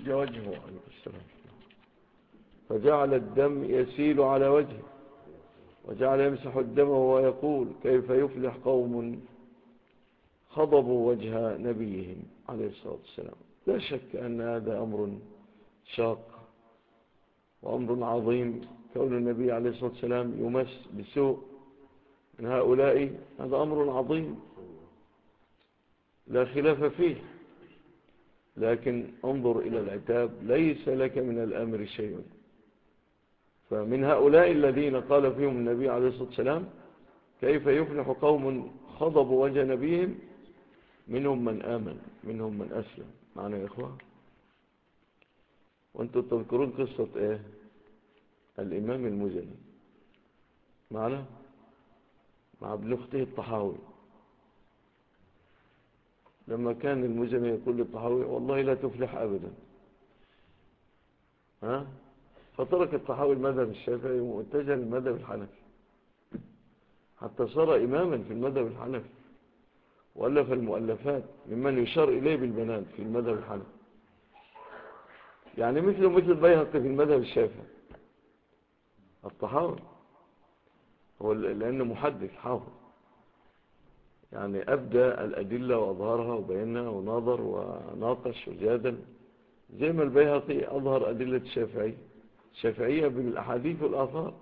فشج وجهه عليه السلام، فجعل الدم يسيل على وجهه، وجعل يمسح الدم وهو يقول كيف يفلح قوم خضبوا وجه نبيهم عليه الصلاة والسلام. لا شك أن هذا أمر شاق وأمر عظيم، كون النبي عليه الصلاة والسلام يمس بسوء من هؤلاء، هذا أمر عظيم لا خلاف فيه. لكن انظر إلى العتاب، ليس لك من الأمر شيء. فمن هؤلاء الذين قال فيهم النبي عليه الصلاة والسلام كيف يفلح قوم خضبوا وجه نبيهم، منهم من آمن منهم من أسلم. معنا يا إخوة؟ وانتم تذكرون قصة ايه الإمام المزني معنا مع ابن أخته الطحاوي، لما كان المزني يقول للطحاوي والله لا تفلح أبدا، فترك الطحاوي المذهب الشافعي واتجه للمذهب الحنفي، حتى صار إماما في المذهب الحنفي، وألف المؤلفات ممن يشار إليه بالبنان في المذهب الحنفي، يعني مثل بيهقي في المذهب الشافعي. الطحاوي هو لأنه محدث حافظ، يعني أبدى الأدلة وأظهرها وبينها وناظر وناقش وجادل، زي ما البيهقي أظهر أدلة الشافعية بالأحاديث والآثار.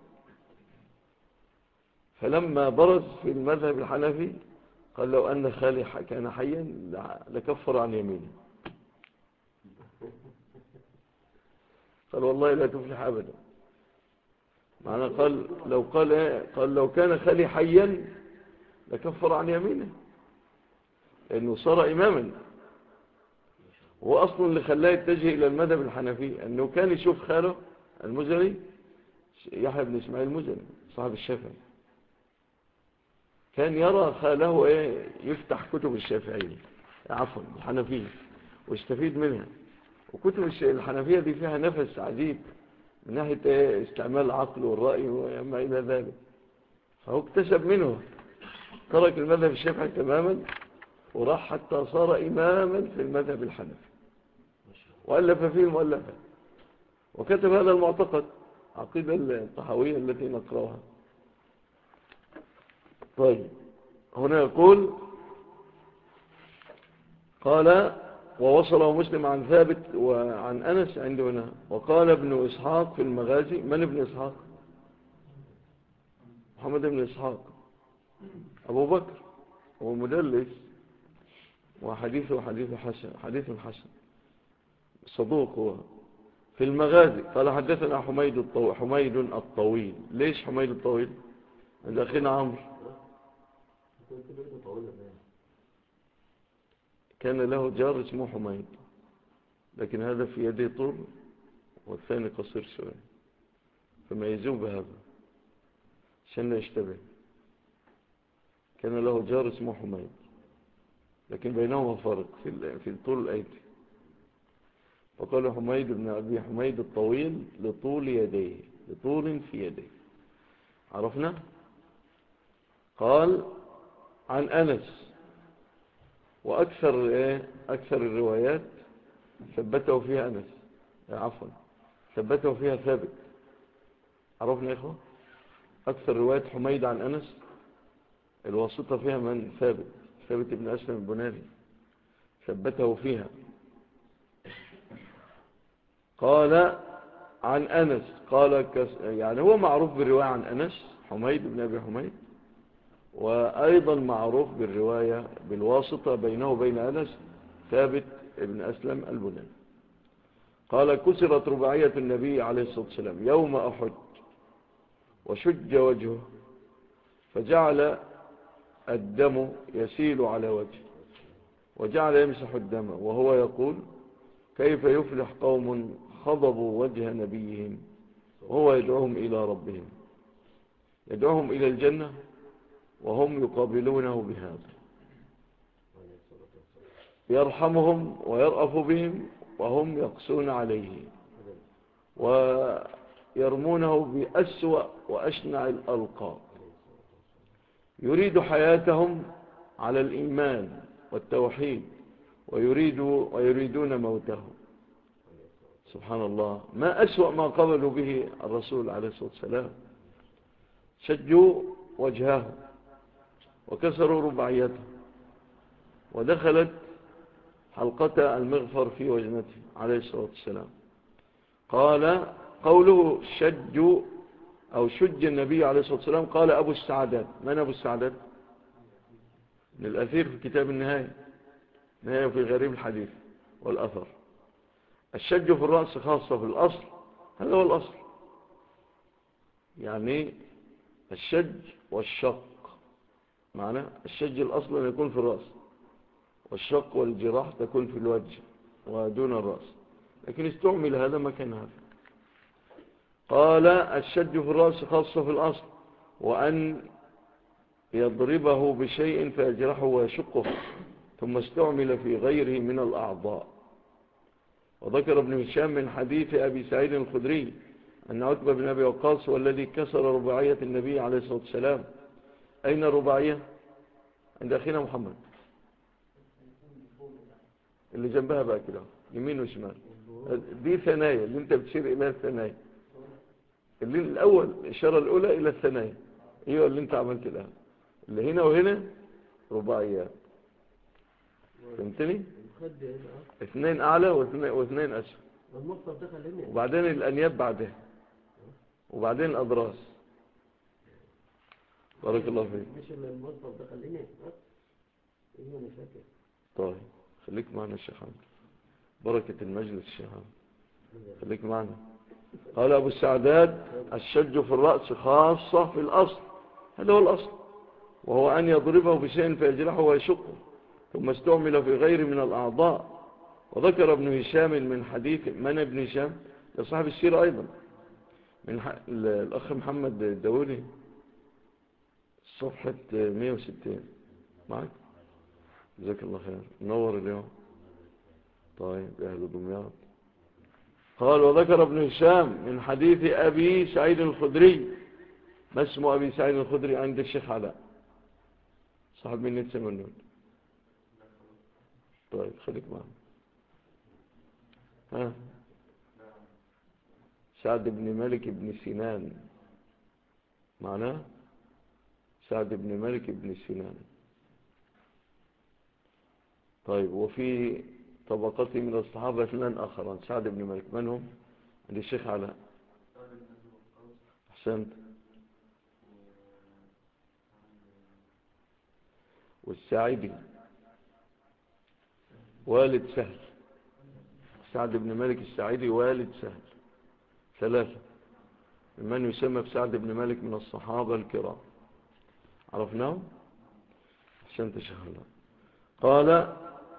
فلما برز في المذهب الحنفي قال لو أن خالي كان حيا لكفر عن يمينه، قال والله لا تفلح أبدا. معنى قال لو كان خالي حيا لكفر عن يمينه، لأنه صار إماما. هو أصلا اللي خلاه يتجه إلى المذهب الحنفي أنه كان يشوف خاله المزني يحيى بن إسماعيل المزني صاحب الشافعي، كان يرى خاله يفتح كتب الشافعية عفوا الحنفية ويستفيد منها. وكتب الحنفية دي فيها نفس عجيب من ناحية استعمال العقل والرأي وما إلى ذلك. فهو اكتسب منه، ترك المذهب الشافعي تماما وراح حتى صار إماما في المذهب الحنفي، وألف فيه المؤلفات وكتب هذا المعتقد، عقيدة الطحاوية التي نقرأها. طيب هنا يقول قال ووصله مسلم عن ثابت وعن أنس عنده هنا. وقال ابن إسحاق في المغازي. من ابن إسحاق؟ محمد بن إسحاق أبو بكر، هو مدلس وحديثه حديث حسن صدوق. هو في المغازي قال حدثنا حميد الطويل. ليش حميد الطويل؟ عند أخينا عمرو كان له جار اسمه حميد، لكن هذا في يده طول والثاني قصير شوية، فميزوه بهذا عشان لا يشتبه. كان له جار اسمه حميد، لكن بينهما فرق في طول الأيدي. فقال حميد بن أبي حميد الطويل لطول في يديه. عرفنا؟ قال عن أنس. وأكثر الروايات ثبته فيها أنس، عفوا ثبته فيها ثابت. عرفنا يا إخوة؟ أكثر رواية حميد عن أنس الواسطة فيها من؟ ثابت بن أسلم البناني ثبته فيها. قال عن أنس يعني هو معروف بالرواية عن أنس حميد بن أبي حميد، وأيضا معروف بالرواية بالواسطة بينه وبين أنس ثابت بن أسلم البناني. قال كسرت رباعية النبي عليه الصلاة والسلام يوم أحد وشج وجهه، فجعل الدم يسيل على وجهه، وجعل يمسح الدم وهو يقول كيف يفلح قوم خضبوا وجه نبيهم، وهو يدعوهم إلى ربهم، يدعوهم إلى الجنة وهم يقابلونه بهذا، يرحمهم ويرأف بهم وهم يقسون عليه ويرمونه بأسوأ وأشنع الألقاب، يريد حياتهم على الإيمان والتوحيد ويريدون موتهم. سبحان الله، ما أسوأ ما قبلوا به الرسول عليه الصلاة والسلام. شجوا وجهه وكسروا رباعيته ودخلت حلقة المغفر في وجنته عليه الصلاة والسلام. قال قوله شج أو شج النبي عليه الصلاة والسلام، قال أبو السعدات. من أبو السعدات؟ من الأثير في كتاب النهاية، نهاية في غريب الحديث والأثر. الشج في الرأس خاصة في الأصل، هذا هو الأصل. يعني الشج والشق، معنى الشج الأصل أن يكون في الرأس، والشق والجراح تكون في الوجه ودون الرأس، لكن استعمل هذا مكان هذا. قال الشج في الرأس خاصة في الأصل، وأن يضربه بشيء فيجرحه ويشقه، ثم استعمل في غيره من الأعضاء. وذكر ابن هشام من حديث أبي سعيد الخدري أن عتبة بن أبي وقاص والذي كسر رباعية النبي عليه الصلاة والسلام. أين الرباعية؟ عند أخينا محمد، اللي جنبها بقى كده يمين وشمال. دي ثنايا اللي انت بتشير إليها، الثنايا اللي الأول، الإشارة الأولى إلى الثنايا، ايوه اللي انت عملت الآن، اللي هنا وهنا رباعيات. فهمتني؟ اثنين أعلى واثنين أسفل، وبعدين الأنياب بعدها، وبعدين الأضراس. بارك الله فيك. مش الموظف دخل هنا؟ ايه انا فاكر. طيب خليك معنا الشيخ حمد، بركة المجلس الشيخ حمد، خليك معنا. قال أبو السعداد الشج في الرأس خاصة في الأصل، هذا هو الأصل، وهو أن يضربه بشيء فيجرحه ويشقه، ثم استعمل في غير من الأعضاء. وذكر ابن هشام من حديث من ابن هشام لصاحب السيرة أيضا، من الأخ محمد الداودي، صفحة 160 معك. جزاك الله خير، منور اليوم. طيب يا أهل دمياط. قال وذكر ابن هشام من حديث أبي سعيد الخدري. ما اسم أبي سعيد الخدري عند الشيخ علاء؟ صاحب من يتسمنون. طيب خليك معنا. ها، سعد بن مالك بن سنان، معناه سعد بن مالك بن سنان. طيب وفي طبقته من الصحابة اثنان آخران سعد بن مالك، من هم عند الشيخ علاء؟ أحسنت. والساعدي والد سهل، سعد بن مالك الساعدي والد سهل، ثلاثة من يسمى بسعد بن مالك من الصحابة الكرام، عرفناه. أحسنت شيخ الله. قال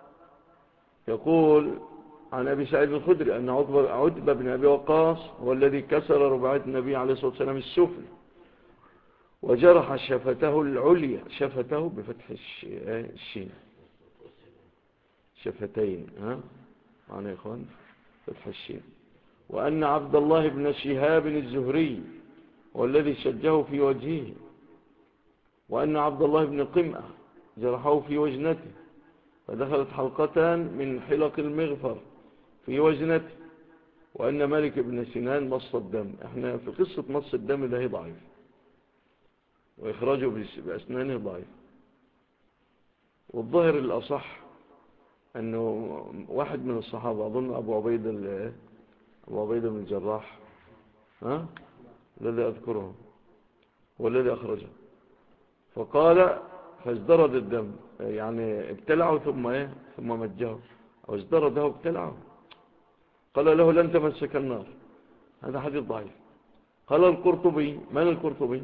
يقول عن أبي سعيد الخدري أن عتبة بن أبي وقاص هو الذي كسر رباعية النبي عليه الصلاة والسلام السفلى وجرح شفته العليا، شفته بفتح الشين، شفتين، ها معنا يا إخوان، فتح الشين. وأن عبد الله بن شهاب الزهري هو الذي شجه في وجهه، وأن عبد الله بن قمأة جرحه في وجنته فدخلت حلقتان من حلق المغفر في وجنته. وأن مالك بن سنان مص الدم. احنا في قصة مص الدم ده ضعيف، وإخراجه بأسنانه ضعيف. والظاهر الأصح أنه واحد من الصحابة، أظن أبو عبيدة بن الجراح، ها الذي أذكره هو الذي أخرجه، فقال فازدرد الدم، يعني ابتلعه ثم مجه، أو ازدرده ابتلعه، قال له لن تمسك النار. هذا حديث ضعيف. قال القرطبي، من القرطبي؟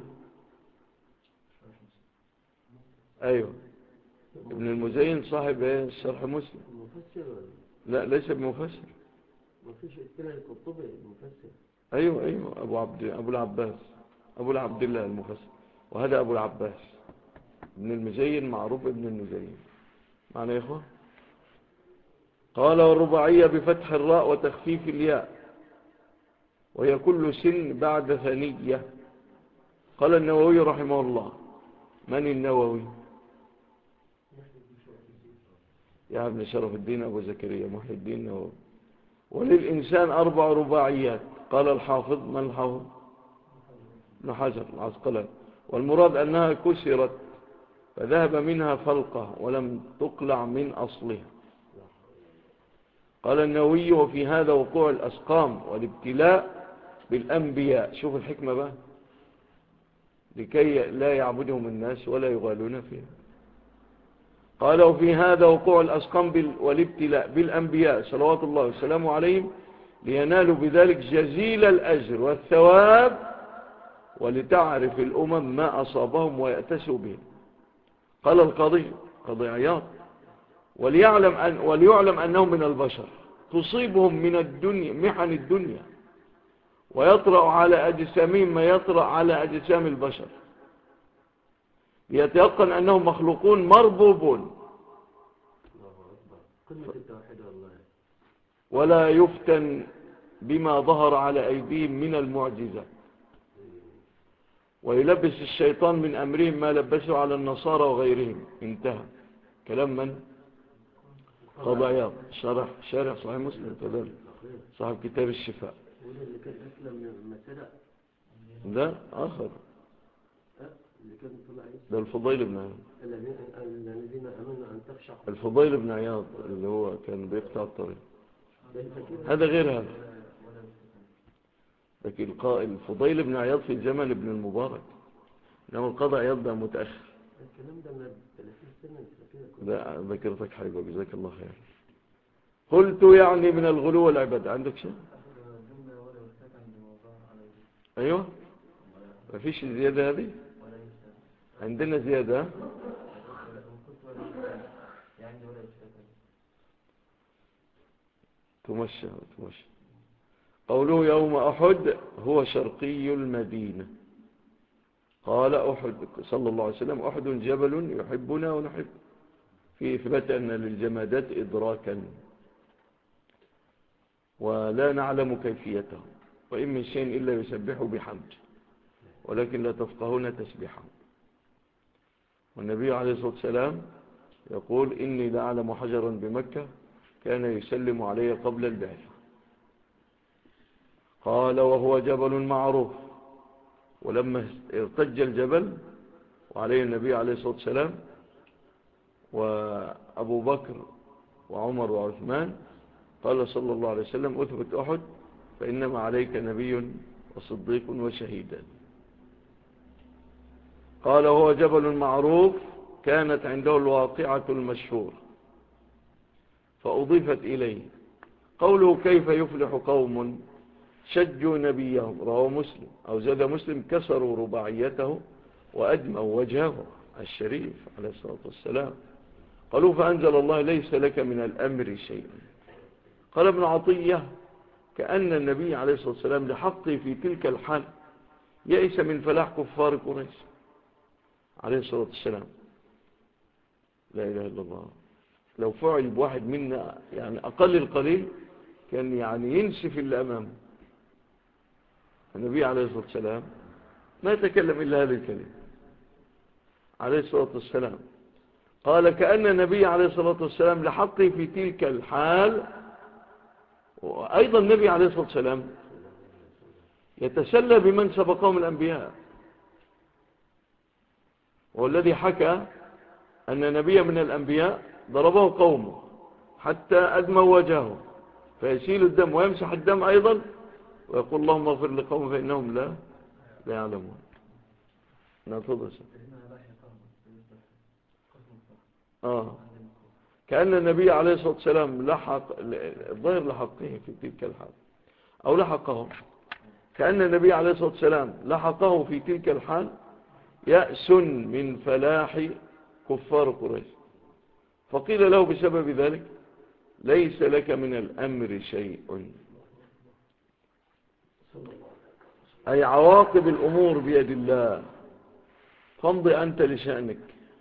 أيوه ابن المزين صاحب الشرح مسلم. لا ليس بمفسر، ما فيش اتكلم القرطبي المفسر. أيوه أبو العباس، أبو العبد الله المفسر، وهذا أبو العباس ابن المزين، معروف ابن المزين، معنى يا إخوة. قال والرباعية بفتح الراء وتخفيف الياء، وهي كل سن بعد ثنية. قال النووي رحمه الله. من النووي؟ يا ابن شرف الدين أبو زكريا محي الدين النووي، وللإنسان 4 رباعيات. قال الحافظ، من الحافظ؟ ابن حجر العسقلاني. والمراد أنها كسرت فذهب منها فلقة ولم تقلع من أصلها. قال النووي وفي هذا وقوع الأسقام والابتلاء بالأنبياء. شوف الحكمة بقى، لكي لا يعبدهم الناس ولا يغالون فيها. قال وفي هذا وقوع الأسقام والابتلاء بالأنبياء صلوات الله والسلام عليهم لينالوا بذلك جزيل الأجر والثواب ولتعرف الأمم ما أصابهم ويأتسوا به. قال القاضي عياض وليعلم أنهم من البشر تصيبهم من الدنيا محن الدنيا ويطرأ على أجسامهم ما يطرأ على أجسام البشر ليتيقن أنهم مخلوقون مربوبون ولا يفتن بما ظهر على أيديهم من المعجزات ويلبس الشيطان من أمرهم ما لبسوا على النصارى وغيرهم. انتهى كلام من؟ قاضي عياض شارح صحيح مسلم كذلك، صاحب كتاب الشفاء. اللي كان أسلم لما سرق ده آخر، اللي كان طلع ده الفضيل بن عياض. الذين أمنوا أن تخشع الفضيل بن عياض اللي هو كان بيقطع الطريق، هذا غير هذا. لكن الفضيل بن عياض في زمن ابن المبارك، إنما القاضي عياض ده متأخر. الكلام ده من 30 سنة لا ذكرتك حاجة، جزاك الله خير. قلت يعني من الغلو والعبادة. عندك شيء؟ أيوة ما فيش زيادة هذه؟ عندنا زيادة. تمشى. قوله يوم أحد هو شرقي المدينة. قال أحد صلى الله عليه وسلم أحد جبل يحبنا ونحب، في إثبات أن للجمادات إدراكا ولا نعلم كيفيته، وإن من شيء إلا يسبح بحمد ولكن لا تفقهون تسبيحه. والنبي عليه الصلاة والسلام يقول إني لأعلم حجرا بمكة كان يسلم علي قبل البعثة. قال وهو جبل معروف. ولما ارتج الجبل وعليه النبي عليه الصلاة والسلام وأبو بكر وعمر وعثمان قال صلى الله عليه وسلم أثبت أحد فإنما عليك نبي وصديق وشهيدا. قال هو جبل معروف كانت عنده الواقعة المشهور فأضيفت إليه. قوله كيف يفلح قوم شجوا نبيهم رواه مسلم، أو زاد مسلم كسروا رباعيته وأدموا وجهه الشريف عليه الصلاة والسلام. قالوا فأنزل الله ليس لك من الأمر شيء. قال ابن عطية كأن النبي عليه الصلاة والسلام لحقه في تلك الحال يئس من فلاح كفار قريش عليه الصلاة والسلام. لا إله إلا الله. لو فعل بواحد منا يعني أقل القليل كان يعني ينسف اللي أمامه. النبي عليه الصلاة والسلام ما يتكلم إلا هذه الكلمة عليه الصلاة والسلام. قال كأن النبي عليه الصلاة والسلام لحقه في تلك الحال. وأيضا النبي عليه الصلاة والسلام يتسلى بمن سبقهم الأنبياء، والذي حكى أن نبي من الأنبياء ضربه قومه حتى أدموا وجهه فيسيل الدم ويمسح الدم أيضا ويقول اللهم اغفر لقوم فإنهم لا يعلمون. نتفضل. كأن النبي عليه الصلاة والسلام لحق الظاهر لحقه في تلك الحال أو لحقهم. كأن النبي عليه الصلاة والسلام لحقه في تلك الحال يأس من فلاح كفار قريش، فقيل له بسبب ذلك ليس لك من الأمر شيء، أي عواقب الأمور بيد الله، فامض أنت لشأنك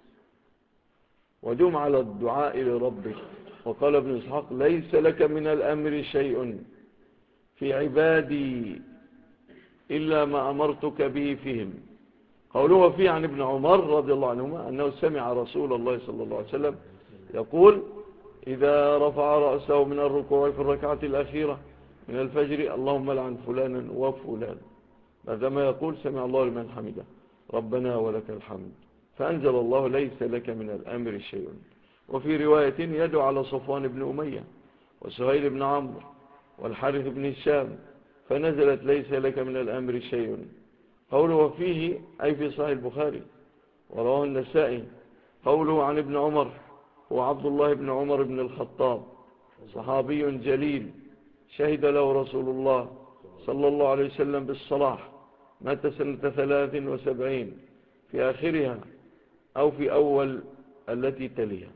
ودم على الدعاء لربك. وقال ابن إسحاق ليس لك من الأمر شيء في عبادي إلا ما أمرتك به فيهم. قوله فيه عن ابن عمر رضي الله عنهما أنه سمع رسول الله صلى الله عليه وسلم يقول إذا رفع رأسه من الركوع في الركعة الأخيرة من الفجر اللهم لعن فلانا وفلانا، بعدما يقول سمع الله لمن حمده ربنا ولك الحمد، فأنزل الله ليس لك من الأمر شيء. وفي رواية يدعو على صفوان بن أمية وسهيل بن عمرو والحارث بن هشام، فنزلت ليس لك من الأمر شيء. قوله وفيه أي في صحيح البخاري ورواه النسائي. قوله عن ابن عمر هو عبد الله بن عمر بن الخطاب، صحابي جليل شهد له رسول الله صلى الله عليه وسلم بالصلاح، مات سنة 73 في آخرها أو في أول التي تليها.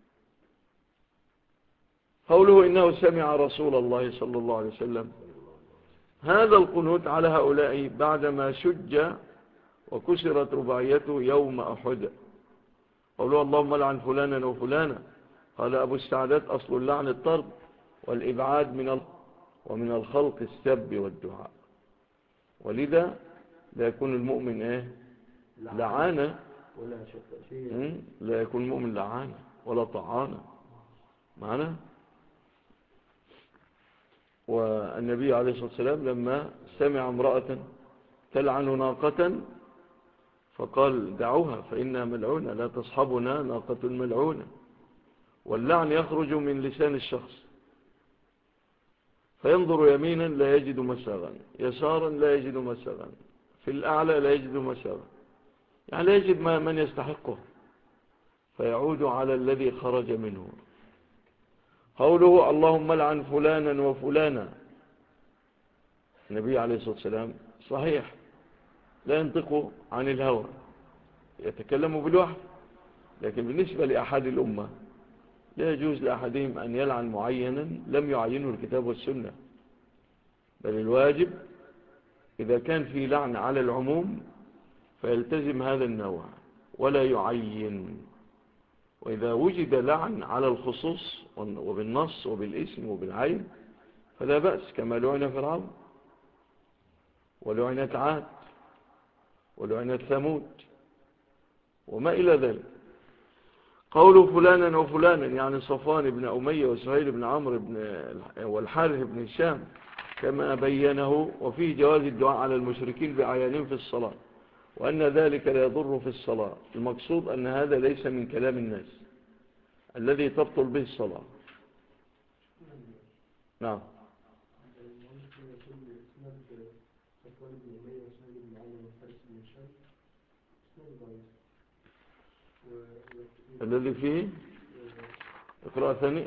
قوله إنه سمع رسول الله صلى الله عليه وسلم، هذا القنوت على هؤلاء بعدما شج وكسرت رباعيته يوم أحد. قوله اللهم لعن فلانا وفلانا، قال أبو السعدات أصل اللعن الطرد والإبعاد ومن الخلق السب والدعاء، ولذا لا يكون المؤمن لعانة، لا يكون المؤمن لعانة ولا طعانة معنا. والنبي عليه الصلاة والسلام لما سمع امرأة تلعن ناقة فقال دعوها فإنها ملعونة، لا تصحبنا ناقة ملعونة. واللعن يخرج من لسان الشخص، فينظر يمينا لا يجد مساغا، يسارا لا يجد مساغا، في الأعلى لا يجد مساغا، يعني لا يجد من يستحقه، فيعود على الذي خرج منه. قوله اللهم لعن فلانا وفلانا، النبي عليه الصلاة والسلام صحيح لا ينطق عن الهوى، يتكلم بالوحي، لكن بالنسبة لأحد الأمة لا يجوز لأحدهم أن يلعن معينا لم يعينه الكتاب والسنة، بل الواجب إذا كان في لعن على العموم فيلتزم هذا النوع ولا يعين، وإذا وجد لعن على الخصوص وبالنص وبالاسم وبالعين فلا بأس، كما لعن فرعون ولعنت عاد ولعنت ثمود وما إلى ذلك. قوله فلانا وفلانا يعني صفوان بن أمية وسهيل بن عمرو والحارث بن هشام كما بينه. وفيه جواز الدعاء على المشركين بعيانهم في الصلاة، وأن ذلك لا يضر في الصلاة. المقصود أن هذا ليس من كلام الناس الذي تبطل به الصلاة. نعم. الذي فيه اقرأ ثاني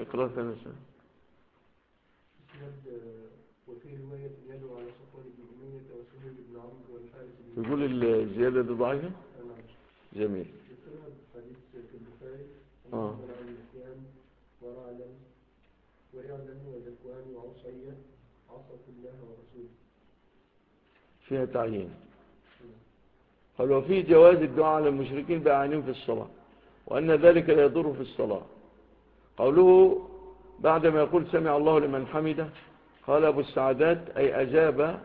وفي رواية يدعو على صفوان بن أمية وسهيل بن عمرو والحارث بن يقول الزيادة دي ضعيفة. جميل. يذكرها حديث في البخاري اللهم لعن نسيان ورعلا وذكوان وعصية عصت الله ورسوله، فيها تعيين. قال وفي جواز الدعاء على المشركين بأعينهم في الصلاة، وأن ذلك لا يضر في الصلاة. قوله بعدما يقول سمع الله لمن حمده، قال أبو السعدات أي أجاب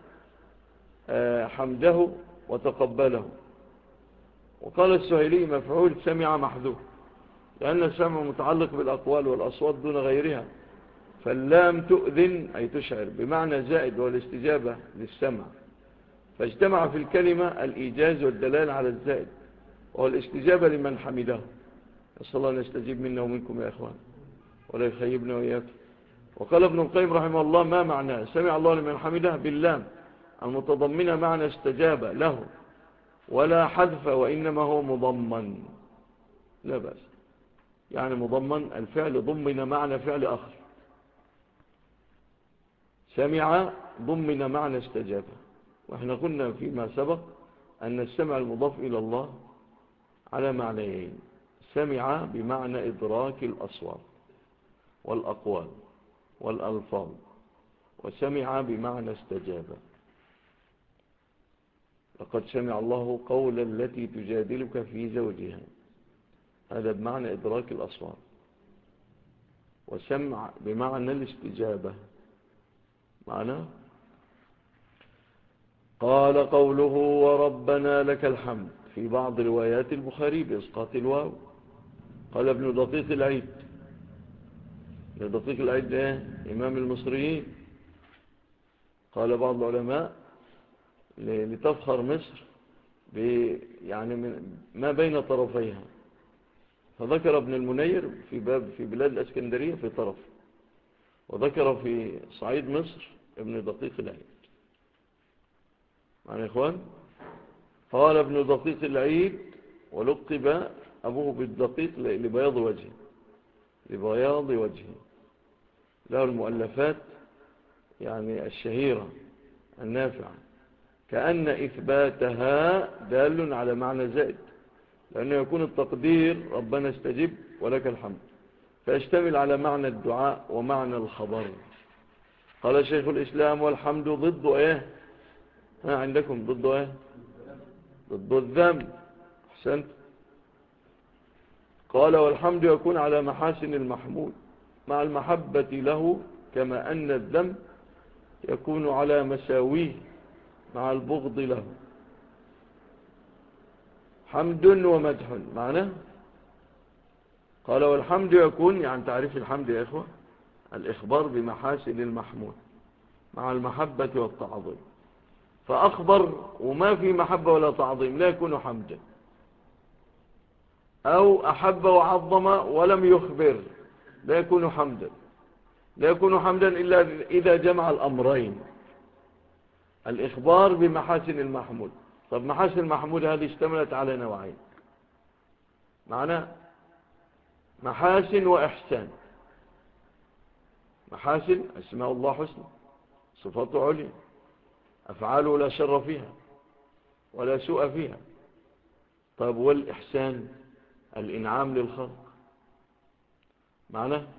حمده وتقبله. وقال السهيلي مفعول سمع محذوف، لأن السمع متعلق بالأقوال والأصوات دون غيرها، فاللام تؤذن أي تشعر بمعنى زائد والاستجابة للسمع، فاجتمع في الكلمة الإيجاز والدلال على الزائد وهو الاستجابة لمن حمده. أسأل الله أن يستجيب منا ومنكم يا إخوان ولا يخيبنا وإياكم. وقال ابن القيم رحمه الله ما معنى سمع الله لمن حمده باللام المتضمنة معنى استجاب له ولا حذف، وإنما هو مضمن، لا بأس، يعني مضمن الفعل ضمن معنى فعل آخر، سمع ضمن معنى استجاب. وإحنا قلنا فيما سبق أن السمع المضاف إلى الله على معنيين، سمع بمعنى إدراك الأصوات والأقوال والألفاظ، وسمع بمعنى استجاب. لقد سمع الله قول التي تجادلك في زوجها، هذا بمعنى إدراك الأصوات، وسمع بمعنى الاستجابة معنى. قال قوله وربنا لك الحمد في بعض روايات البخاري بإسقاط الواو. قال ابن دقيق العيد دقيق العيد ده إمام المصريين. قال بعض العلماء لتفخر مصر يعني من ما بين طرفيها، فذكر ابن المنير في بلاد الأسكندرية في طرف، وذكر في صعيد مصر ابن دقيق العيد. معنى يا إخوان، قال ابن دقيق العيد ولقب أبوه بالدقيق لبياض وجهه، لبياض وجهه. له المؤلفات يعني الشهيرة النافعة، كأن إثباتها دال على معنى زائد، لأنه يكون التقدير ربنا استجب ولك الحمد، فيشتمل على معنى الدعاء ومعنى الخبر. قال شيخ الإسلام والحمد ضد ايه؟ ها عندكم ضد ايه؟ ضد الذم. أحسنت. قال والحمد يكون على محاسن المحمود مع المحبة له، كما أن الذم يكون على مساويه مع البغض له. حمد ومدح معناه. قال والحمد يكون، يعني تعريف الحمد يا إخوة، الإخبار بمحاسن المحمود مع المحبة والتعظيم. فأخبر وما في محبة ولا تعظيم لا يكون حمدا، أو أحب وعظم ولم يخبر لا يكون حمدا. لا يكون حمدا إلا إذا جمع الأمرين، الإخبار بمحاسن المحمود. طب محاسن المحمود هذه اشتملت على نوعين، معنى محاسن وإحسان. محاسن اسماء الله حسنى، صفاته عليا، أفعاله لا شر فيها ولا سوء فيها. طب والإحسان الإنعام للخلق، معنى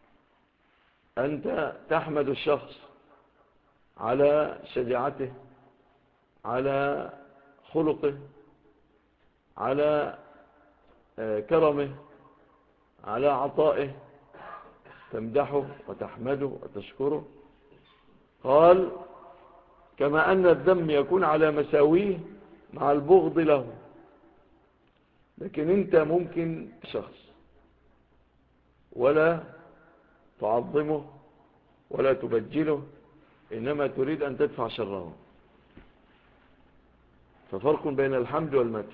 أنت تحمد الشخص على شجاعته، على خلقه، على كرمه، على عطائه، تمدحه وتحمده وتشكره. قال كما أن الذم يكون على مساويه مع البغض له. لكن أنت ممكن شخص ولا تعظمه ولا تبجله، إنما تريد أن تدفع شره. ففرق بين الحمد والمدح.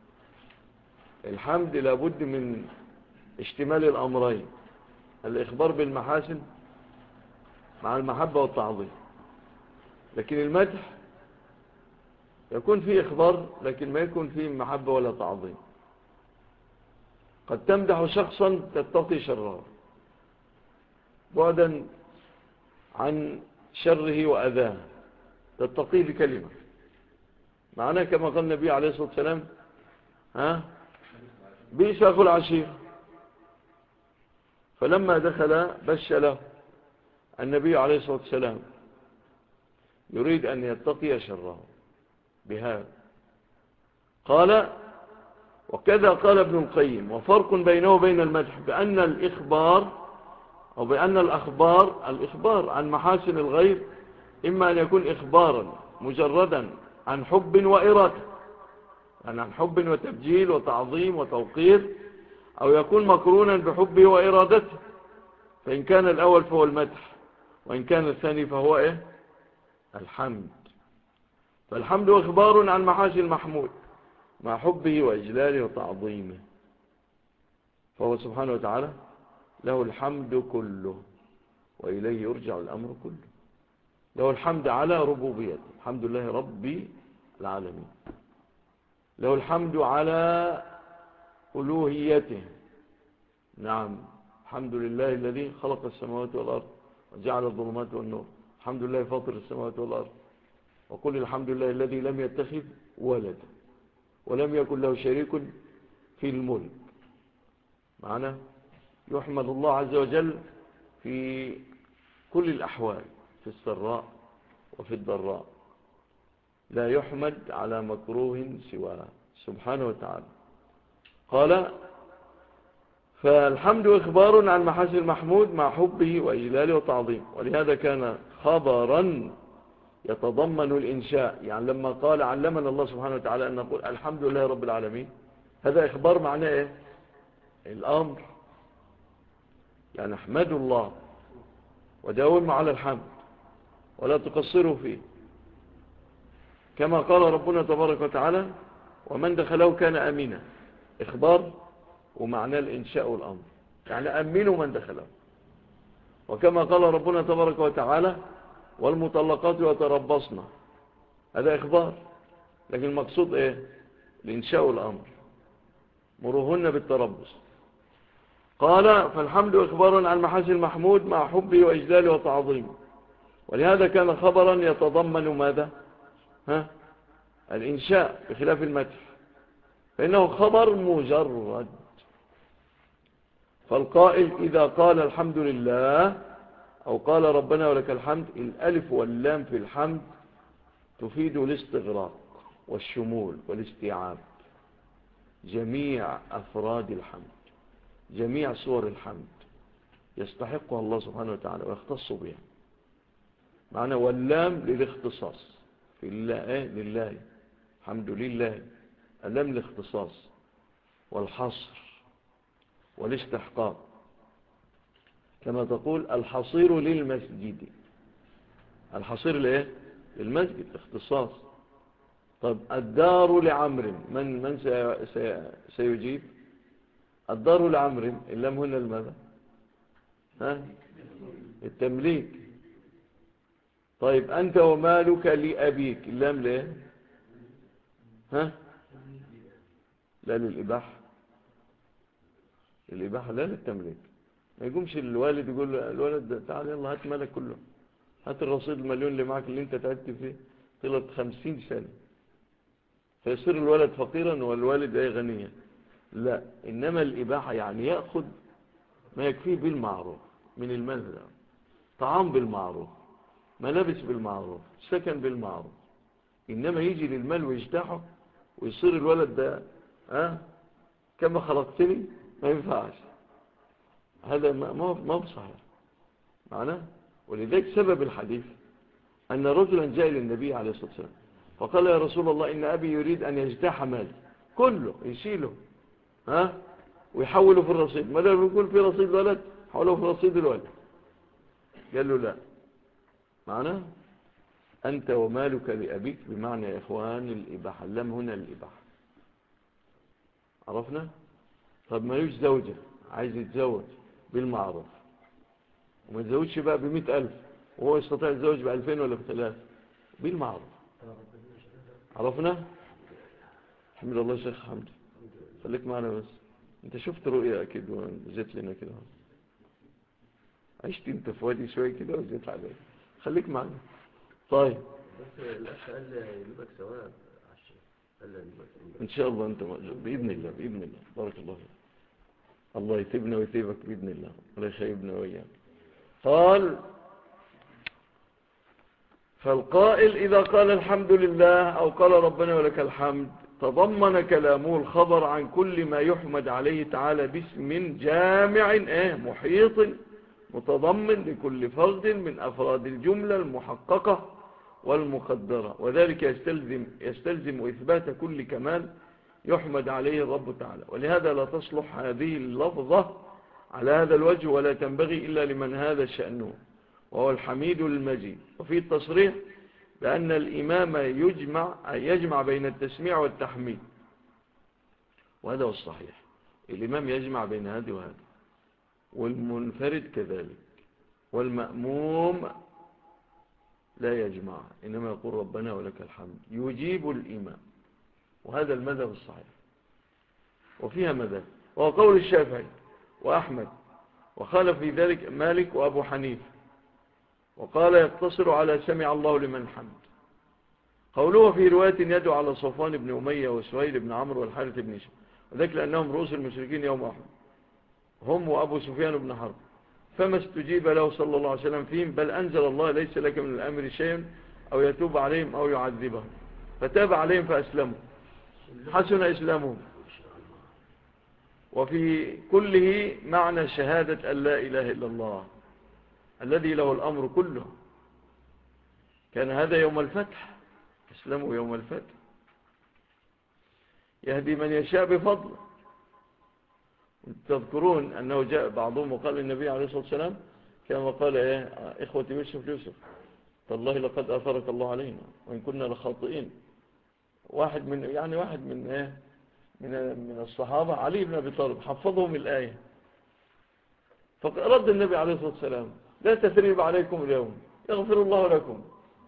الحمد لابد من اشتمال الأمرين، الإخبار بالمحاسن مع المحبة والتعظيم. لكن المدح يكون فيه إخبار لكن ما يكون فيه محبة ولا تعظيم. قد تمدح شخصا تتقي شره بعدا عن شره وأذاه، تتقيه بكلمة. معناه كما قال النبي عليه الصلاة والسلام بئس أخو العشير. فلما دخل بش له النبي عليه الصلاة والسلام يريد أن يتقي شره بهذا. قال وكذا قال ابن القيم وفرق بينه وبين المدح بأن الإخبار أو بأن الإخبار عن محاسن الغير إما أن يكون إخبارا مجردا عن حب وإرادة، يعني عن حب وتبجيل وتعظيم وتوقير، أو يكون مقرونا بحبه وإرادته. فإن كان الأول فهو المدح، وإن كان الثاني فهو الحمد. فالحمد إخبار عن محاسن المحمود مع حبه وإجلاله وتعظيمه، فهو سبحانه وتعالى له الحمد كله وإليه يرجع الأمر كله. له الحمد على ربوبيته، الحمد لله رب العالمين. له الحمد على ألوهيته، نعم، الحمد لله الذي خلق السماوات والأرض وجعل الظلمات والنور، الحمد لله فاطر السماوات والأرض. وقل الحمد لله الذي لم يتخذ ولدا ولم يكن له شريك في الملك. معنا يحمد الله عز وجل في كل الأحوال، في السراء وفي الضراء، لا يحمد على مكروه سواه سبحانه وتعالى. قال فالحمد إخبار عن محاسن المحمود مع حبه وإجلاله وتعظيمه، ولهذا كان خبرا يتضمن الإنشاء. يعني لما قال علمنا الله سبحانه وتعالى أن نقول الحمد لله رب العالمين، هذا إخبار معناه الأمر. يعني احمدوا الله وداوموا على الحمد ولا تقصروا فيه، كما قال ربنا تبارك وتعالى ومن دخله كان أمينا. إخبار ومعناه الإنشاء والأمر، يعني أمنوا من دخله. وكما قال ربنا تبارك وتعالى والمطلقات يتربصن، هذا إخبار، لكن المقصود إيه؟ الإنشاء والأمر، مروهن بالتربص. قال فالحمد إخبار عن محاسن المحمود مع حبه وإجلاله وتعظيمه، ولهذا كان خبرا يتضمن ماذا؟ الإنشاء بخلاف المدح، فإنه خبر مجرد. فالقائل إذا قال الحمد لله أو قال ربنا ولك الحمد، الألف واللام في الحمد تفيد الاستغراق والشمول والاستيعاب، جميع أفراد الحمد، جميع صور الحمد يستحقها الله سبحانه وتعالى ويختص بها. معنى واللام للاختصاص في الله، لله، الحمد لله، اللام الاختصاص والحصر والاستحقاق، كما تقول الحصير للمسجد، الحصير لإيه؟ للمسجد، اختصاص. طب الدار لعمر، من سيجيب؟ الدار لعمر، اللام هنا الماذا؟ التمليك. طيب أنت ومالك لأبيك، اللام ليه؟ لا للإباحة، الإباحة لا للتمليك. ما يقومش الوالد يقول الولد تعال يلا هات مالك كله، هات الرصيد المليون اللي معك اللي انت تعبت فيه طلت 50 سنة، فيصير الولد فقيرا والوالد غنيا. لا، إنما الإباحة يعني يأخذ ما يكفيه بالمعروف من المال ده، طعام بالمعروف، ملابس بالمعروف، سكن بالمعروف. إنما يجي للمال ويجتاحه ويصير الولد ده كما خلقتني، ما ينفعش، هذا ما بصحيح معناه. ولذلك سبب الحديث أن رجلا جاء للنبي عليه الصلاة والسلام فقال يا رسول الله إن أبي يريد أن يجتاح مالي كله، يشيله ويحوله في الرصيد، ما دام يقول في رصيد الولد حوله في رصيد الولد. قال له لا، معناه أنت ومالك لأبيك، بمعنى يا إخوان الإباحة، اللام هنا الإباحة، عرفنا؟ طب ما يوش زوجة عايز يتزوج بالمعروف وما يتزوجش بقى ب100,000 وهو يستطيع يتزوج ب2000 ولا ب3 بالمعروف، عرفنا؟ الحمد لله شيخ حمد، خليك معنا بس، انت شفت رؤية اكيد وزيت لنا كده، عشت انت في وادي شوية كده وزيت عليك، خليك معنا. طيب بس الأخ قال يجيبك ثواب ان شاء الله انت بإذن الله، بإذن الله، بارك الله فيك، الله يتبنا ويتيبك بإذن الله ولا يخيبنا وإياك. قال فالقائل إذا قال الحمد لله أو قال ربنا ولك الحمد تضمن كلامه الخبر عن كل ما يحمد عليه تعالى باسم جامع محيط متضمن لكل فرد من أفراد الجملة المحققة والمقدرة، وذلك يستلزم إثبات كل كمال يحمد عليه الرب تعالى. ولهذا لا تصلح هذه اللفظة على هذا الوجه ولا تنبغي إلا لمن هذا شأنه وهو الحميد المجيد. وفي التصريح بأن الإمام يجمع بين التسميع والتحميد، وهذا هو الصحيح، الإمام يجمع بين هذا وهذا، والمنفرد كذلك، والمأموم لا يجمع، إنما يقول ربنا ولك الحمد، يجيب الإمام، وهذا المذهب الصحيح. وفيها مذهب وهو قول الشافعي وأحمد، وخالف في ذلك مالك وأبو حنيفة، وقال يقتصر على سمع الله لمن حمد. قوله في رواية يدعو على صفوان بن أمية وسهيل بن عمرو والحارث بن هشام، وذلك لأنهم رؤوس المشركين يوم أحد، هم وأبو سفيان بن حرب، فما استجيب له صلى الله عليه وسلم فيهم، بل أنزل الله ليس لك من الأمر شيء أو يتوب عليهم أو يعذبهم، فتاب عليهم فأسلموا، حسن إسلامهم. وفي كله معنى شهادة أن لا إله إلا الله الذي له الأمر كله. كان هذا يوم الفتح، اسلموا يوم الفتح، يهدي من يشاء بفضله. تذكرون أنه جاء بعضهم وقال النبي عليه الصلاة والسلام كما قال إخوة يوسف تالله لقد أثرك الله علينا وإن كنا لخاطئين. واحد من الصحابة علي بن أبي طالب حفظهم الآية، فرد النبي عليه الصلاة والسلام لا تثريب عليكم اليوم يغفر الله لكم.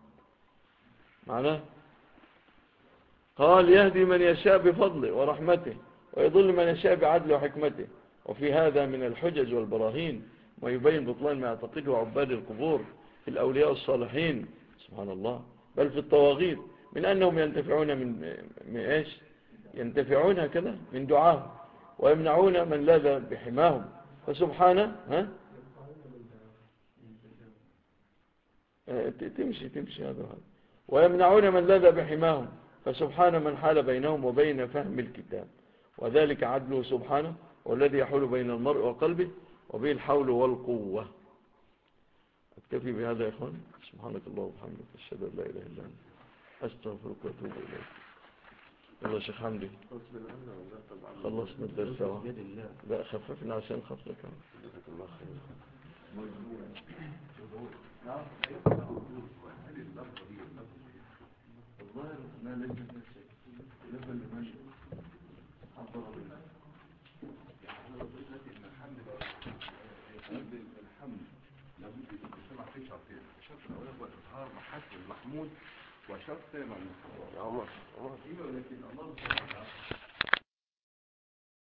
معناه قال يهدي من يشاء بفضله ورحمته ويضل من يشاء بعدله وحكمته. وفي هذا من الحجج والبراهين ما يبين بطلان ما يعتقده عباد القبور في الأولياء الصالحين سبحان الله، بل في الطواغيت، من أنهم ينتفعون من إيش؟ ينتفعون هكذا من دعاهم ويمنعون من لاذ بحماهم فسبحانه تمشي هذا ويمنعون من لاذ بحماهم فسبحان من حال بينهم وبين فهم الكتاب وذلك عدله سبحانه والذي يحول بين المرء وقلبه وبه الحول والقوة. أكتفي بهذا يا إخوان. سبحانك الله وبحمدك أشهد أن لا إله إلا أنت أستغفرك وأتوب إليك. يلا شيخ حمدي خلصنا الدرس اهو. لا خففنا عشان خاطرك. الظاهر ما ليس لفل لمن حضر بالله الحمد لابد ان تسمع في شرطين. الشرط الاول هو اظهار محاسن المحمود وشرط ثاني مع المحمود. الله ولكن الله